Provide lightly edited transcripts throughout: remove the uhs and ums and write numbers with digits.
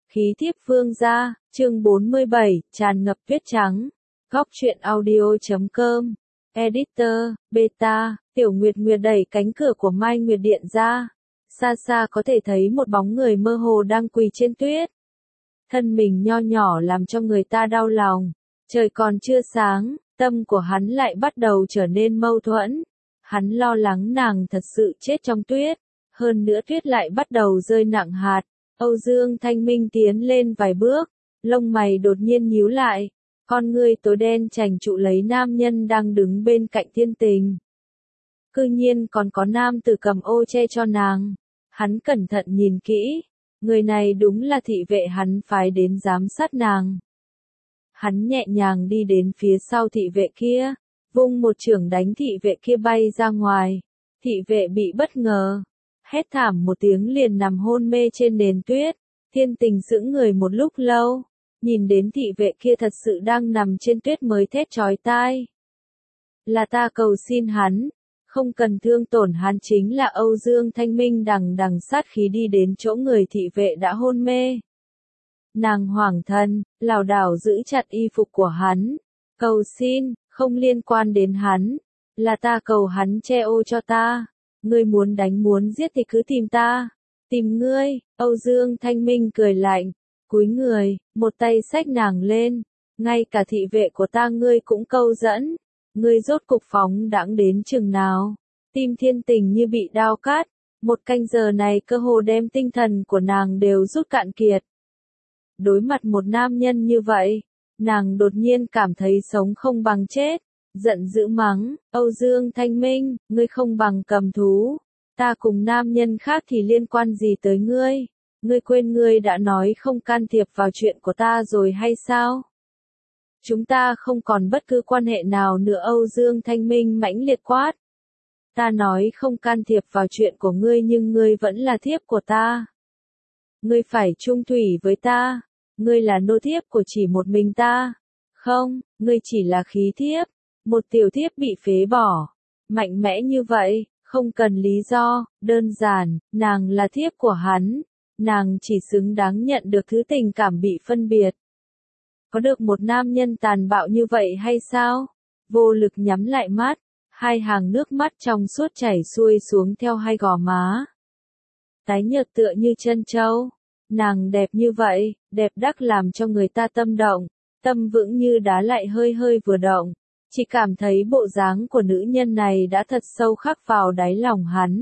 Khí thiếp vương gia, chương 47, tràn ngập tuyết trắng. Góc truyện audio.com. Editor, Beta, Tiểu Nguyệt Nguyệt đẩy cánh cửa của Mai Nguyệt Điện ra. Xa xa có thể thấy một bóng người mơ hồ đang quỳ trên tuyết. Thân mình nho nhỏ làm cho người ta đau lòng. Trời còn chưa sáng, tâm của hắn lại bắt đầu trở nên mâu thuẫn. Hắn lo lắng nàng thật sự chết trong tuyết. Hơn nữa tuyết lại bắt đầu rơi nặng hạt. Âu Dương Thanh Minh tiến lên vài bước, lông mày đột nhiên nhíu lại, con ngươi tối đen chành trụ lấy nam nhân đang đứng bên cạnh Thiên Tình. Cư nhiên còn có nam tử cầm ô che cho nàng. Hắn cẩn thận nhìn kỹ, người này đúng là thị vệ hắn phái đến giám sát nàng. Hắn nhẹ nhàng đi đến phía sau thị vệ kia, vung một chưởng đánh thị vệ kia bay ra ngoài. Thị vệ bị bất ngờ, hét thảm một tiếng liền nằm hôn mê trên nền tuyết. Thiên Tình sững người một lúc lâu, nhìn đến thị vệ kia thật sự đang nằm trên tuyết mới thét chói tai. Là ta cầu xin hắn, không cần thương tổn hắn. Chính là Âu Dương Thanh Minh đằng sát khí đi đến chỗ người thị vệ đã hôn mê. Nàng hoảng thân, lảo đảo giữ chặt y phục của hắn. Cầu xin, không liên quan đến hắn, là ta cầu hắn che ô cho ta. Ngươi muốn đánh muốn giết thì cứ tìm ta. Tìm ngươi. Âu Dương Thanh Minh cười lạnh, cúi người, một tay xách nàng lên. Ngay cả thị vệ của ta ngươi cũng câu dẫn. Ngươi rốt cục phóng đãng đến chừng nào? Tim Thiên Tình như bị đao cắt. Một canh giờ này cơ hồ đem tinh thần của nàng đều rút cạn kiệt. Đối mặt một nam nhân như vậy, nàng đột nhiên cảm thấy sống không bằng chết. Giận dữ mắng, Âu Dương Thanh Minh, ngươi không bằng cầm thú. Ta cùng nam nhân khác thì liên quan gì tới ngươi? Ngươi quên ngươi đã nói không can thiệp vào chuyện của ta rồi hay sao? Chúng ta không còn bất cứ quan hệ nào nữa. Âu Dương Thanh Minh mãnh liệt quát. Ta nói không can thiệp vào chuyện của ngươi nhưng ngươi vẫn là thiếp của ta. Ngươi phải chung thủy với ta. Ngươi là nô thiếp của chỉ một mình ta. Không, ngươi chỉ là khí thiếp. Một tiểu thiếp bị phế bỏ. Mạnh mẽ như vậy, không cần lý do, đơn giản, nàng là thiếp của hắn. Nàng chỉ xứng đáng nhận được thứ tình cảm bị phân biệt. Có được một nam nhân tàn bạo như vậy hay sao? Vô lực nhắm lại mắt, hai hàng nước mắt trong suốt chảy xuôi xuống theo hai gò má. Tái nhợt tựa như chân trâu. Nàng đẹp như vậy, đẹp đắc làm cho người ta tâm động. Tâm vững như đá lại hơi hơi vừa động. Chỉ cảm thấy bộ dáng của nữ nhân này đã thật sâu khắc vào đáy lòng hắn.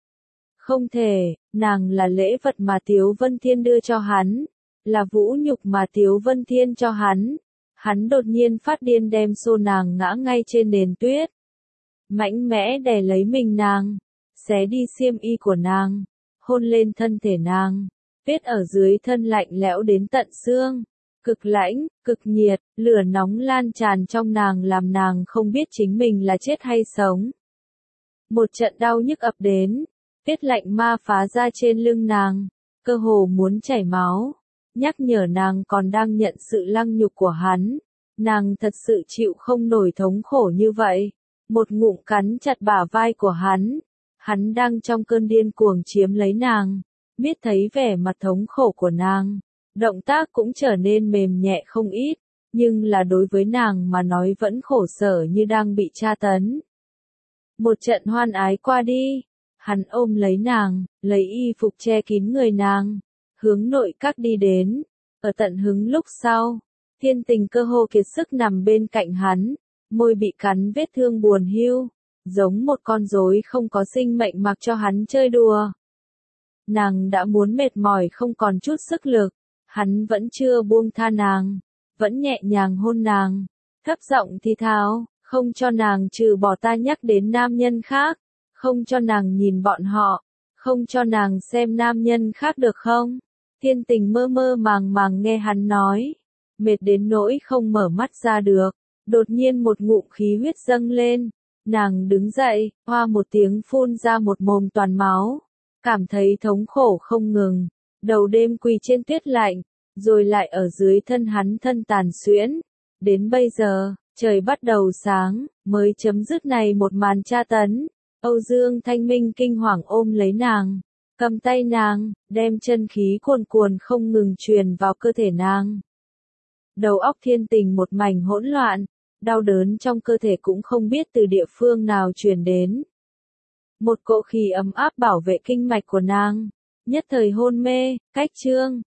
Không thể, nàng là lễ vật mà Tiếu Vân Thiên đưa cho hắn, là vũ nhục mà Tiếu Vân Thiên cho hắn. Hắn đột nhiên phát điên đem xô nàng ngã ngay trên nền tuyết. Mạnh mẽ đè lấy mình nàng, xé đi xiêm y của nàng, hôn lên thân thể nàng. Tuyết ở dưới thân lạnh lẽo đến tận xương. Cực lãnh, cực nhiệt, lửa nóng lan tràn trong nàng làm nàng không biết chính mình là chết hay sống. Một trận đau nhức ập đến, tuyết lạnh ma phá ra trên lưng nàng, cơ hồ muốn chảy máu, nhắc nhở nàng còn đang nhận sự lăng nhục của hắn. Nàng thật sự chịu không nổi thống khổ như vậy. Một ngụm cắn chặt bả vai của hắn đang trong cơn điên cuồng chiếm lấy nàng, biết thấy vẻ mặt thống khổ của nàng. Động tác cũng trở nên mềm nhẹ không ít, nhưng là đối với nàng mà nói vẫn khổ sở như đang bị tra tấn. Một trận hoan ái qua đi, hắn ôm lấy nàng, lấy y phục che kín người nàng, hướng nội các đi đến. Ở tận hứng lúc sau, Thiên Tình cơ hồ kiệt sức nằm bên cạnh hắn, môi bị cắn vết thương buồn hiu, giống một con rối không có sinh mệnh mặc cho hắn chơi đùa. Nàng đã muốn mệt mỏi không còn chút sức lực. Hắn vẫn chưa buông tha nàng, vẫn nhẹ nhàng hôn nàng, thấp giọng thì thào, không cho nàng trừ bỏ ta nhắc đến nam nhân khác, không cho nàng nhìn bọn họ, không cho nàng xem nam nhân khác được không? Thiên Tình mơ mơ màng màng nghe hắn nói, mệt đến nỗi không mở mắt ra được, đột nhiên một ngụm khí huyết dâng lên, nàng đứng dậy, hoa một tiếng phun ra một mồm toàn máu, cảm thấy thống khổ không ngừng. Đầu đêm quỳ trên tuyết lạnh, rồi lại ở dưới thân hắn thân tàn xuyễn. Đến bây giờ, trời bắt đầu sáng, mới chấm dứt này một màn tra tấn. Âu Dương Thanh Minh kinh hoàng ôm lấy nàng, cầm tay nàng, đem chân khí cuồn cuồn không ngừng truyền vào cơ thể nàng. Đầu óc Thiên Tình một mảnh hỗn loạn, đau đớn trong cơ thể cũng không biết từ địa phương nào truyền đến. Một cỗ khí ấm áp bảo vệ kinh mạch của nàng, nhất thời hôn mê, cách chương.